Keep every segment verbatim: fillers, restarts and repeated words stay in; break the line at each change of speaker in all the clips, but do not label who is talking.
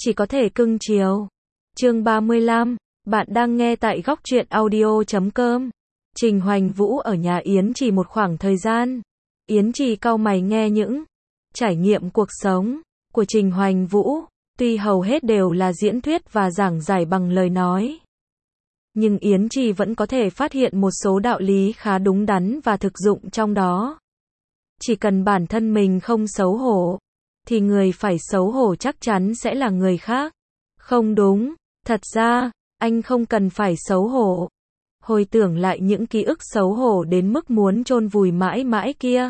chỉ có thể cưng chiều. Chương ba mươi lăm, bạn đang nghe tại góc truyện audio chấm com. Trình Hoành Vũ ở nhà Yến Trì một khoảng thời gian. Yến Trì cau mày nghe những trải nghiệm cuộc sống của Trình Hoành Vũ, tuy hầu hết đều là diễn thuyết và giảng giải bằng lời nói. Nhưng Yến Trì vẫn có thể phát hiện một số đạo lý khá đúng đắn và thực dụng trong đó. Chỉ cần bản thân mình không xấu hổ, thì người phải xấu hổ chắc chắn sẽ là người khác. Không đúng, thật ra, anh không cần phải xấu hổ. Hồi tưởng lại những ký ức xấu hổ đến mức muốn chôn vùi mãi mãi kia.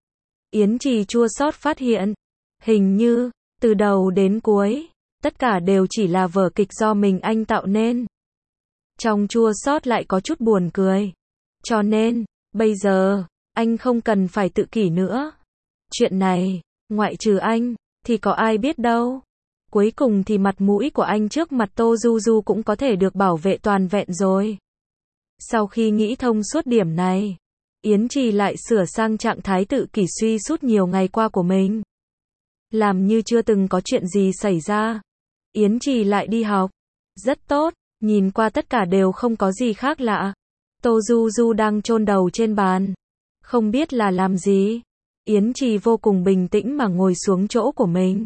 Yến Trì chua xót phát hiện, hình như, từ đầu đến cuối, tất cả đều chỉ là vở kịch do mình anh tạo nên. Trong chua xót lại có chút buồn cười. Cho nên, bây giờ, anh không cần phải tự kỷ nữa. Chuyện này, ngoại trừ anh, thì có ai biết đâu. Cuối cùng thì mặt mũi của anh trước mặt Tô Du Du cũng có thể được bảo vệ toàn vẹn rồi. Sau khi nghĩ thông suốt điểm này, Yến Trì lại sửa sang trạng thái tự kỷ suy sút nhiều ngày qua của mình. Làm như chưa từng có chuyện gì xảy ra. Yến Trì lại đi học. Rất tốt, nhìn qua tất cả đều không có gì khác lạ. Tô Du Du đang chôn đầu trên bàn. Không biết là làm gì. Yến Trì vô cùng bình tĩnh mà ngồi xuống chỗ của mình.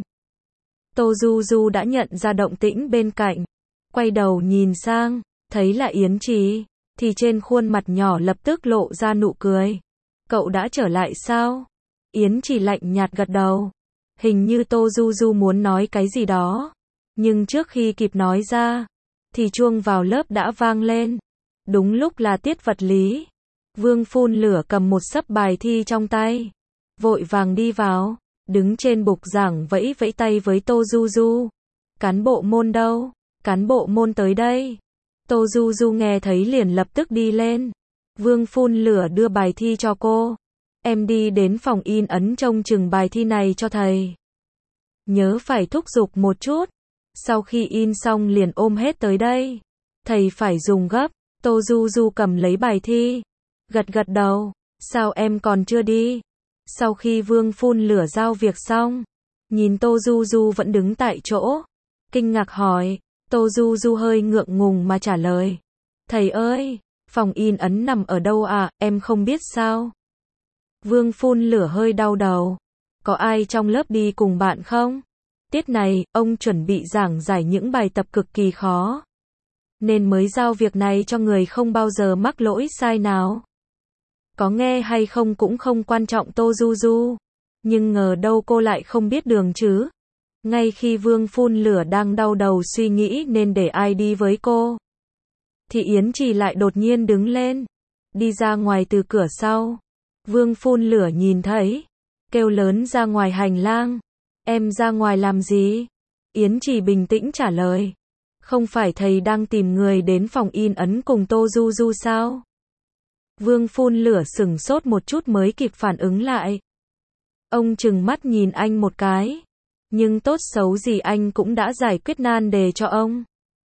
Tô Du Du đã nhận ra động tĩnh bên cạnh. Quay đầu nhìn sang, thấy là Yến Trì, thì trên khuôn mặt nhỏ lập tức lộ ra nụ cười. Cậu đã trở lại sao? Yến Trì lạnh nhạt gật đầu. Hình như Tô Du Du muốn nói cái gì đó. Nhưng trước khi kịp nói ra, thì chuông vào lớp đã vang lên. Đúng lúc là tiết vật lý. Vương phun lửa cầm một xấp bài thi trong tay. Vội vàng đi vào, đứng trên bục giảng vẫy vẫy tay với Tô Du Du. Cán bộ môn đâu? Cán bộ môn tới đây. Tô Du Du nghe thấy liền lập tức đi lên. Vương phun lửa đưa bài thi cho cô. Em đi đến phòng in ấn trông chừng bài thi này cho thầy. Nhớ phải thúc giục một chút. Sau khi in xong liền ôm hết tới đây. Thầy phải dùng gấp. Tô Du Du cầm lấy bài thi. Gật gật đầu. Sao em còn chưa đi? Sau khi Vương phun lửa giao việc xong, nhìn Tô Du Du vẫn đứng tại chỗ, kinh ngạc hỏi. Tô Du Du hơi ngượng ngùng mà trả lời. Thầy ơi, phòng in ấn nằm ở đâu à, em không biết sao? Vương phun lửa hơi đau đầu. Có ai trong lớp đi cùng bạn không? Tiết này, ông chuẩn bị giảng giải những bài tập cực kỳ khó. Nên mới giao việc này cho người không bao giờ mắc lỗi sai nào. Có nghe hay không cũng không quan trọng Tô Du Du. Nhưng ngờ đâu cô lại không biết đường chứ. Ngay khi Vương phun lửa đang đau đầu suy nghĩ nên để ai đi với cô, thì Yến Trì lại đột nhiên đứng lên. Đi ra ngoài từ cửa sau. Vương phun lửa nhìn thấy. Kêu lớn ra ngoài hành lang. Em ra ngoài làm gì? Yến Trì bình tĩnh trả lời. Không phải thầy đang tìm người đến phòng in ấn cùng Tô Du Du sao? Vương phun lửa sửng sốt một chút mới kịp phản ứng lại. Ông trừng mắt nhìn anh một cái. Nhưng tốt xấu gì anh cũng đã giải quyết nan đề cho ông.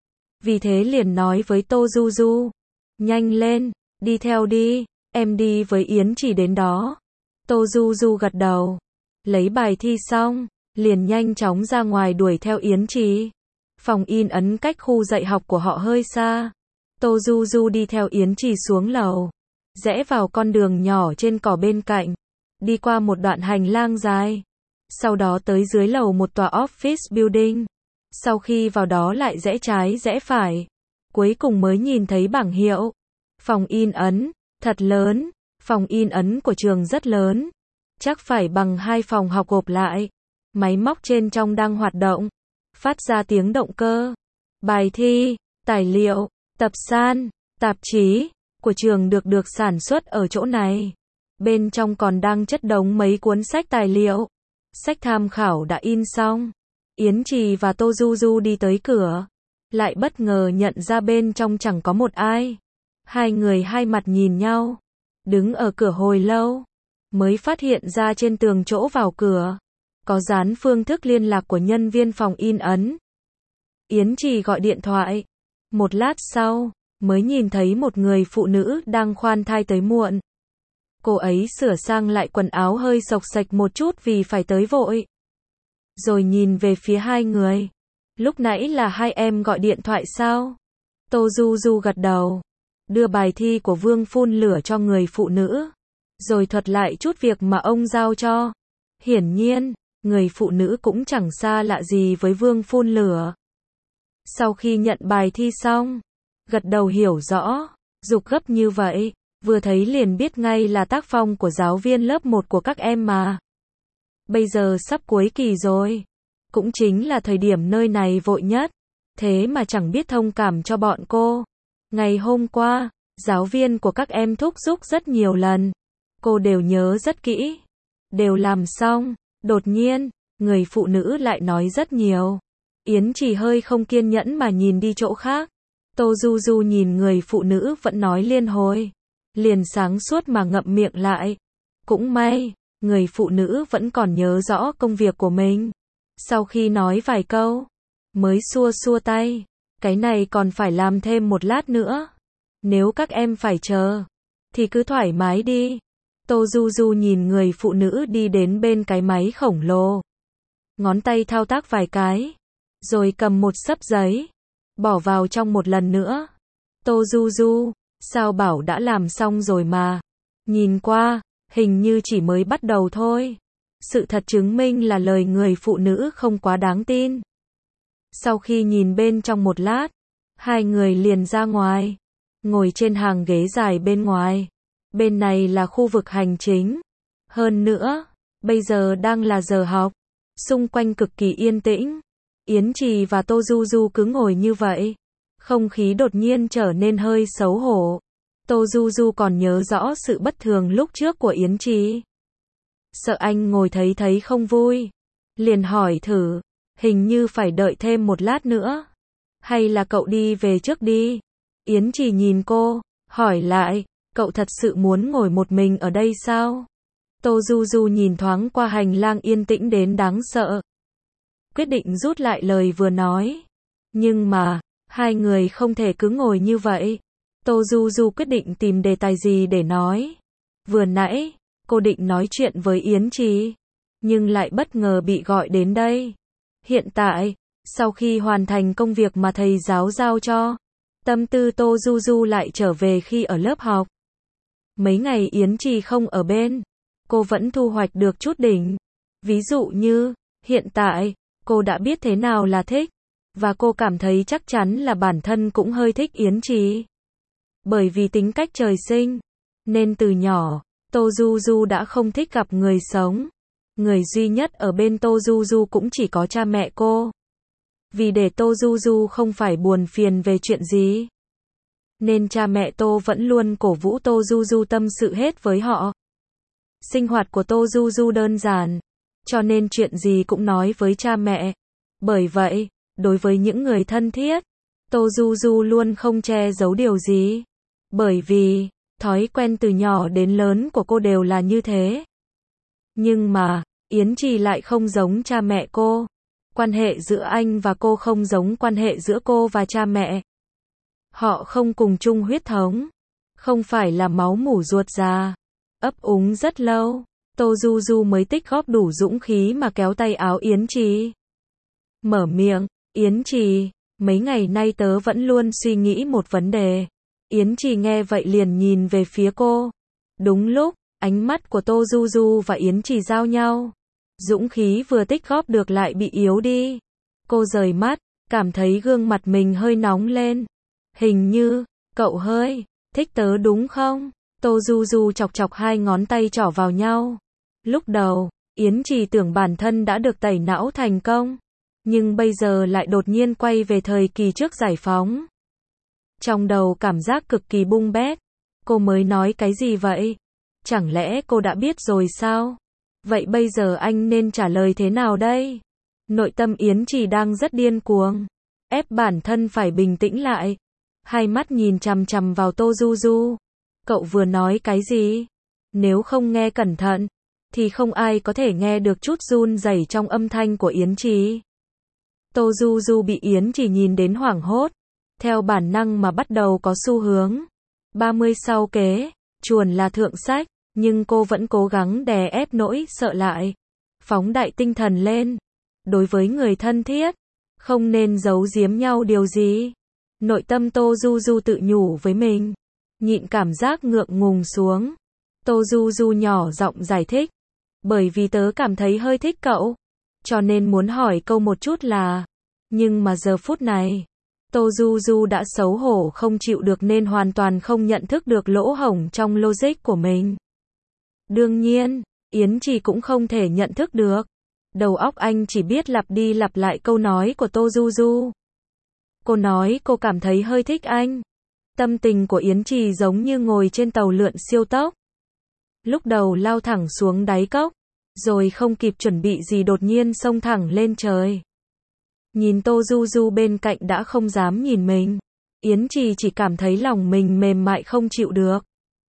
Vì thế liền nói với Tô Du Du. Nhanh lên, đi theo đi, em đi với Yến Trì đến đó. Tô Du Du gật đầu. Lấy bài thi xong, liền nhanh chóng ra ngoài đuổi theo Yến Trì. Phòng in ấn cách khu dạy học của họ hơi xa. Tô Du Du đi theo Yến Trì xuống lầu. Rẽ vào con đường nhỏ trên cỏ bên cạnh. Đi qua một đoạn hành lang dài. Sau đó tới dưới lầu một tòa office building. Sau khi vào đó lại rẽ trái rẽ phải. Cuối cùng mới nhìn thấy bảng hiệu. Phòng in ấn, thật lớn. Phòng in ấn của trường rất lớn. Chắc phải bằng hai phòng học gộp lại. Máy móc trên trong đang hoạt động. Phát ra tiếng động cơ. Bài thi, tài liệu, tập san, tạp chí của trường được được sản xuất ở chỗ này. Bên trong còn đang chất đống mấy cuốn sách tài liệu. Sách tham khảo đã in xong. Yến Trì và Tô Du Du đi tới cửa. Lại bất ngờ nhận ra bên trong chẳng có một ai. Hai người hai mặt nhìn nhau. Đứng ở cửa hồi lâu. Mới phát hiện ra trên tường chỗ vào cửa. Có dán phương thức liên lạc của nhân viên phòng in ấn. Yến Trì gọi điện thoại. Một lát sau, mới nhìn thấy một người phụ nữ đang khoan thai tới muộn. Cô ấy sửa sang lại quần áo hơi xộc xệch một chút vì phải tới vội. Rồi nhìn về phía hai người. Lúc nãy là hai em gọi điện thoại sao? Tô Du Du gật đầu, đưa bài thi của Vương phun lửa cho người phụ nữ, rồi thuật lại chút việc mà ông giao cho. Hiển nhiên, người phụ nữ cũng chẳng xa lạ gì với Vương phun lửa. Sau khi nhận bài thi xong, gật đầu hiểu rõ, giục gấp như vậy, vừa thấy liền biết ngay là tác phong của giáo viên lớp một của các em mà. Bây giờ sắp cuối kỳ rồi, cũng chính là thời điểm nơi này vội nhất, thế mà chẳng biết thông cảm cho bọn cô. Ngày hôm qua, giáo viên của các em thúc giục rất nhiều lần, cô đều nhớ rất kỹ, đều làm xong. Đột nhiên, người phụ nữ lại nói rất nhiều. Yến Trì hơi không kiên nhẫn mà nhìn đi chỗ khác. Tô Du Du nhìn người phụ nữ vẫn nói liên hồi, liền sáng suốt mà ngậm miệng lại. Cũng may, người phụ nữ vẫn còn nhớ rõ công việc của mình. Sau khi nói vài câu, mới xua xua tay. Cái này còn phải làm thêm một lát nữa. Nếu các em phải chờ, thì cứ thoải mái đi. Tô Du Du nhìn người phụ nữ đi đến bên cái máy khổng lồ. Ngón tay thao tác vài cái, rồi cầm một xấp giấy, bỏ vào trong một lần nữa. Tô Du Du, sao bảo đã làm xong rồi mà. Nhìn qua, hình như chỉ mới bắt đầu thôi. Sự thật chứng minh là lời người phụ nữ không quá đáng tin. Sau khi nhìn bên trong một lát, hai người liền ra ngoài, ngồi trên hàng ghế dài bên ngoài. Bên này là khu vực hành chính. Hơn nữa, bây giờ đang là giờ học. Xung quanh cực kỳ yên tĩnh. Yến Trì và Tô Du Du cứ ngồi như vậy. Không khí đột nhiên trở nên hơi xấu hổ. Tô Du Du còn nhớ rõ sự bất thường lúc trước của Yến Trì. Sợ anh ngồi thấy thấy không vui. Liền hỏi thử, hình như phải đợi thêm một lát nữa. Hay là cậu đi về trước đi? Yến Trì nhìn cô, hỏi lại, cậu thật sự muốn ngồi một mình ở đây sao? Tô Du Du nhìn thoáng qua hành lang yên tĩnh đến đáng sợ. Quyết định rút lại lời vừa nói. Nhưng mà, hai người không thể cứ ngồi như vậy. Tô Du Du quyết định tìm đề tài gì để nói. Vừa nãy, cô định nói chuyện với Yến Trì, nhưng lại bất ngờ bị gọi đến đây. Hiện tại, sau khi hoàn thành công việc mà thầy giáo giao cho, tâm tư Tô Du Du lại trở về khi ở lớp học. Mấy ngày Yến Trì không ở bên, cô vẫn thu hoạch được chút đỉnh. Ví dụ như, hiện tại, cô đã biết thế nào là thích, và cô cảm thấy chắc chắn là bản thân cũng hơi thích Yến Trì. Bởi vì tính cách trời sinh, nên từ nhỏ, Tô Du Du đã không thích gặp người sống. Người duy nhất ở bên Tô Du Du cũng chỉ có cha mẹ cô. Vì để Tô Du Du không phải buồn phiền về chuyện gì, nên cha mẹ Tô vẫn luôn cổ vũ Tô Du Du tâm sự hết với họ. Sinh hoạt của Tô Du Du đơn giản, cho nên chuyện gì cũng nói với cha mẹ. Bởi vậy, đối với những người thân thiết, Tô Du Du luôn không che giấu điều gì. Bởi vì, thói quen từ nhỏ đến lớn của cô đều là như thế. Nhưng mà, Yến Trì lại không giống cha mẹ cô. Quan hệ giữa anh và cô không giống quan hệ giữa cô và cha mẹ. Họ không cùng chung huyết thống, không phải là máu mủ ruột già. Ấp úng rất lâu, Tô Du Du mới tích góp đủ dũng khí mà kéo tay áo Yến Trì. Mở miệng, Yến Trì, mấy ngày nay tớ vẫn luôn suy nghĩ một vấn đề. Yến Trì nghe vậy liền nhìn về phía cô. Đúng lúc, ánh mắt của Tô Du Du và Yến Trì giao nhau. Dũng khí vừa tích góp được lại bị yếu đi. Cô rời mắt, cảm thấy gương mặt mình hơi nóng lên. Hình như, cậu hơi thích tớ đúng không? Tô Du Du chọc chọc hai ngón tay trỏ vào nhau. Lúc đầu, Yến Trì tưởng bản thân đã được tẩy não thành công. Nhưng bây giờ lại đột nhiên quay về thời kỳ trước giải phóng. Trong đầu cảm giác cực kỳ bung bét. Cô mới nói cái gì vậy? Chẳng lẽ cô đã biết rồi sao? Vậy bây giờ anh nên trả lời thế nào đây? Nội tâm Yến Trì đang rất điên cuồng. Ép bản thân phải bình tĩnh lại. Hai mắt nhìn chằm chằm vào Tô Du Du. Cậu vừa nói cái gì? Nếu không nghe cẩn thận, thì không ai có thể nghe được chút run rẩy trong âm thanh của Yến Trì. Tô Du Du bị Yến Trì nhìn đến hoảng hốt. Theo bản năng mà bắt đầu có xu hướng. ba mươi sau kế, chuồn là thượng sách. Nhưng cô vẫn cố gắng đè ép nỗi sợ lại. Phóng đại tinh thần lên. Đối với người thân thiết, Không nên giấu giếm nhau điều gì. Nội tâm Tô Du Du tự nhủ với mình. Nhịn cảm giác ngượng ngùng xuống. Tô Du Du nhỏ giọng giải thích. Bởi vì tớ cảm thấy hơi thích cậu. Cho nên muốn hỏi câu một chút là. Nhưng mà giờ phút này. Tô Du Du đã xấu hổ không chịu được nên hoàn toàn không nhận thức được lỗ hổng trong logic của mình. Đương nhiên, Yến Trì cũng không thể nhận thức được. Đầu óc anh chỉ biết lặp đi lặp lại câu nói của Tô Du Du. Cô nói cô cảm thấy hơi thích anh. Tâm tình của Yến Trì giống như ngồi trên tàu lượn siêu tốc. Lúc đầu lao thẳng xuống đáy cốc, rồi không kịp chuẩn bị gì đột nhiên xông thẳng lên trời. Nhìn Tô Du Du bên cạnh đã không dám nhìn mình. Yến Trì chỉ cảm thấy lòng mình mềm mại không chịu được.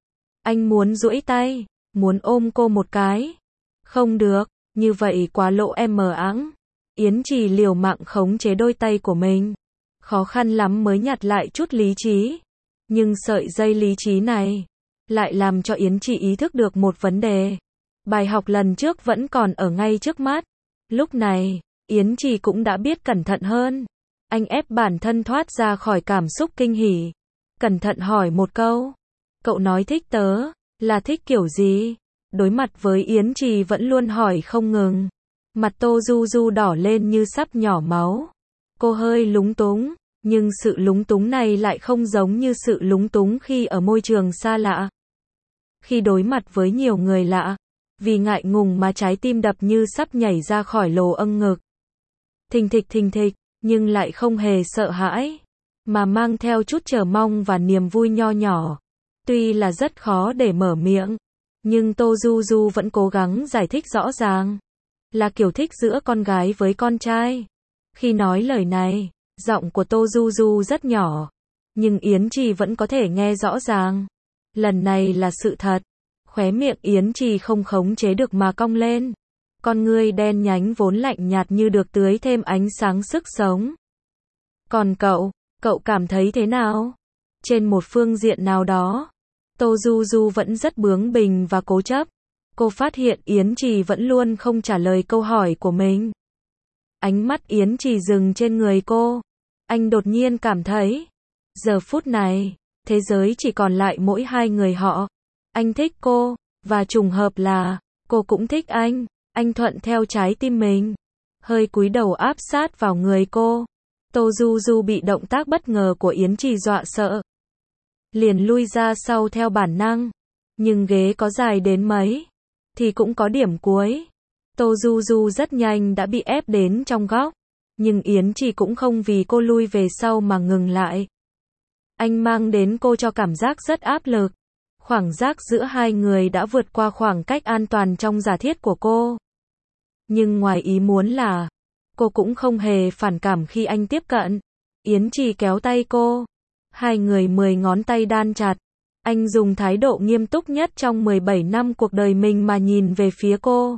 Anh muốn duỗi tay, muốn ôm cô một cái. Không được, như vậy quá lộ em mờ ẵng. Yến Trì liều mạng khống chế đôi tay của mình. Khó khăn lắm mới nhặt lại chút lý trí. Nhưng sợi dây lý trí này lại làm cho Yến Trì ý thức được một vấn đề. Bài học lần trước vẫn còn ở ngay trước mắt. Lúc này, Yến Trì cũng đã biết cẩn thận hơn. Anh ép bản thân thoát ra khỏi cảm xúc kinh hỉ. Cẩn thận hỏi một câu. Cậu nói thích tớ, là thích kiểu gì? Đối mặt với Yến Trì vẫn luôn hỏi không ngừng. Mặt Tô Du Du đỏ lên như sắp nhỏ máu. Cô hơi lúng túng, nhưng sự lúng túng này lại không giống như sự lúng túng khi ở môi trường xa lạ. Khi đối mặt với nhiều người lạ, vì ngại ngùng mà trái tim đập như sắp nhảy ra khỏi lỗ âng ngực. Thình thịch thình thịch, nhưng lại không hề sợ hãi, mà mang theo chút chờ mong và niềm vui nho nhỏ. Tuy là rất khó để mở miệng, nhưng Tô Du Du vẫn cố gắng giải thích rõ ràng. Là kiểu thích giữa con gái với con trai. Khi nói lời này, giọng của Tô Du Du rất nhỏ, nhưng Yến Trì vẫn có thể nghe rõ ràng. Lần này là sự thật. Khóe miệng Yến Trì không khống chế được mà cong lên. Con ngươi đen nhánh vốn lạnh nhạt như được tưới thêm ánh sáng sức sống. Còn cậu, cậu cảm thấy thế nào? Trên một phương diện nào đó, Tô Du Du vẫn rất bướng bỉnh và cố chấp. Cô phát hiện Yến Trì vẫn luôn không trả lời câu hỏi của mình. Ánh mắt Yến Trì dừng trên người cô. Anh đột nhiên cảm thấy, giờ phút này, thế giới chỉ còn lại mỗi hai người họ. Anh thích cô, và trùng hợp là, cô cũng thích anh. Anh thuận theo trái tim mình, hơi cúi đầu áp sát vào người cô. Tô Du Du bị động tác bất ngờ của Yến Trì dọa sợ. Liền lui ra sau theo bản năng. Nhưng ghế có dài đến mấy, thì cũng có điểm cuối. Tô Du Du rất nhanh đã bị ép đến trong góc. Nhưng Yến Trì cũng không vì cô lui về sau mà ngừng lại. Anh mang đến cô cho cảm giác rất áp lực. Khoảng giác giữa hai người đã vượt qua khoảng cách an toàn trong giả thiết của cô. Nhưng ngoài ý muốn là, cô cũng không hề phản cảm khi anh tiếp cận. Yến Trì kéo tay cô. Hai người mười ngón tay đan chặt. Anh dùng thái độ nghiêm túc nhất trong mười bảy năm cuộc đời mình mà nhìn về phía cô.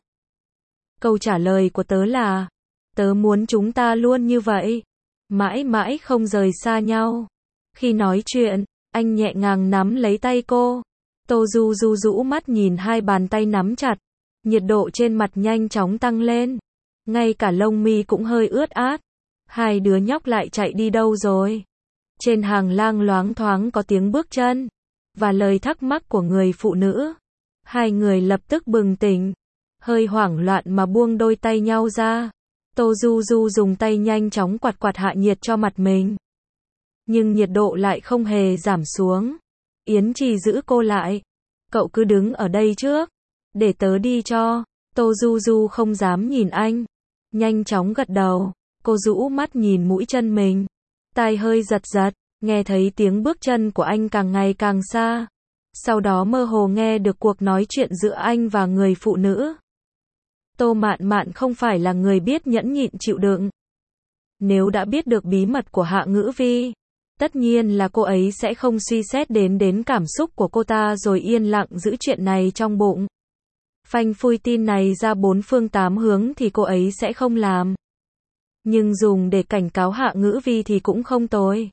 Câu trả lời của tớ là, tớ muốn chúng ta luôn như vậy. Mãi mãi không rời xa nhau. Khi nói chuyện, anh nhẹ nhàng nắm lấy tay cô. Tô Du Du rũ mắt nhìn hai bàn tay nắm chặt. Nhiệt độ trên mặt nhanh chóng tăng lên. Ngay cả lông mi cũng hơi ướt át. Hai đứa nhóc lại chạy đi đâu rồi? Trên hàng lang loáng thoáng có tiếng bước chân. Và lời thắc mắc của người phụ nữ. Hai người lập tức bừng tỉnh. Hơi hoảng loạn mà buông đôi tay nhau ra. Tô Du Du dùng tay nhanh chóng quạt quạt hạ nhiệt cho mặt mình. Nhưng nhiệt độ lại không hề giảm xuống. Yến Trì giữ cô lại. Cậu cứ đứng ở đây trước. Để tớ đi cho. Tô Du Du không dám nhìn anh. Nhanh chóng gật đầu. Cô rũ mắt nhìn mũi chân mình. Tai hơi giật giật. Nghe thấy tiếng bước chân của anh càng ngày càng xa. Sau đó mơ hồ nghe được cuộc nói chuyện giữa anh và người phụ nữ. Tô Mạn Mạn không phải là người biết nhẫn nhịn chịu đựng. Nếu đã biết được bí mật của Hạ Ngữ Vi, tất nhiên là cô ấy sẽ không suy xét đến đến cảm xúc của cô ta rồi yên lặng giữ chuyện này trong bụng. Phanh phui tin này ra bốn phương tám hướng thì cô ấy sẽ không làm. Nhưng dùng để cảnh cáo Hạ Ngữ Vi thì cũng không tồi.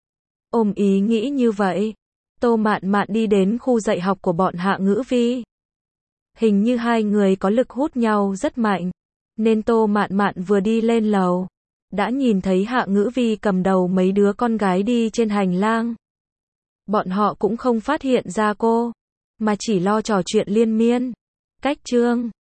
Ôm ý nghĩ như vậy, Tô Mạn Mạn đi đến khu dạy học của bọn Hạ Ngữ Vi. Hình như hai người có lực hút nhau rất mạnh, nên Tô Mạn Mạn vừa đi lên lầu, đã nhìn thấy Hạ Ngữ Vi cầm đầu mấy đứa con gái đi trên hành lang. Bọn họ cũng không phát hiện ra cô, mà chỉ lo trò chuyện liên miên. Cách chương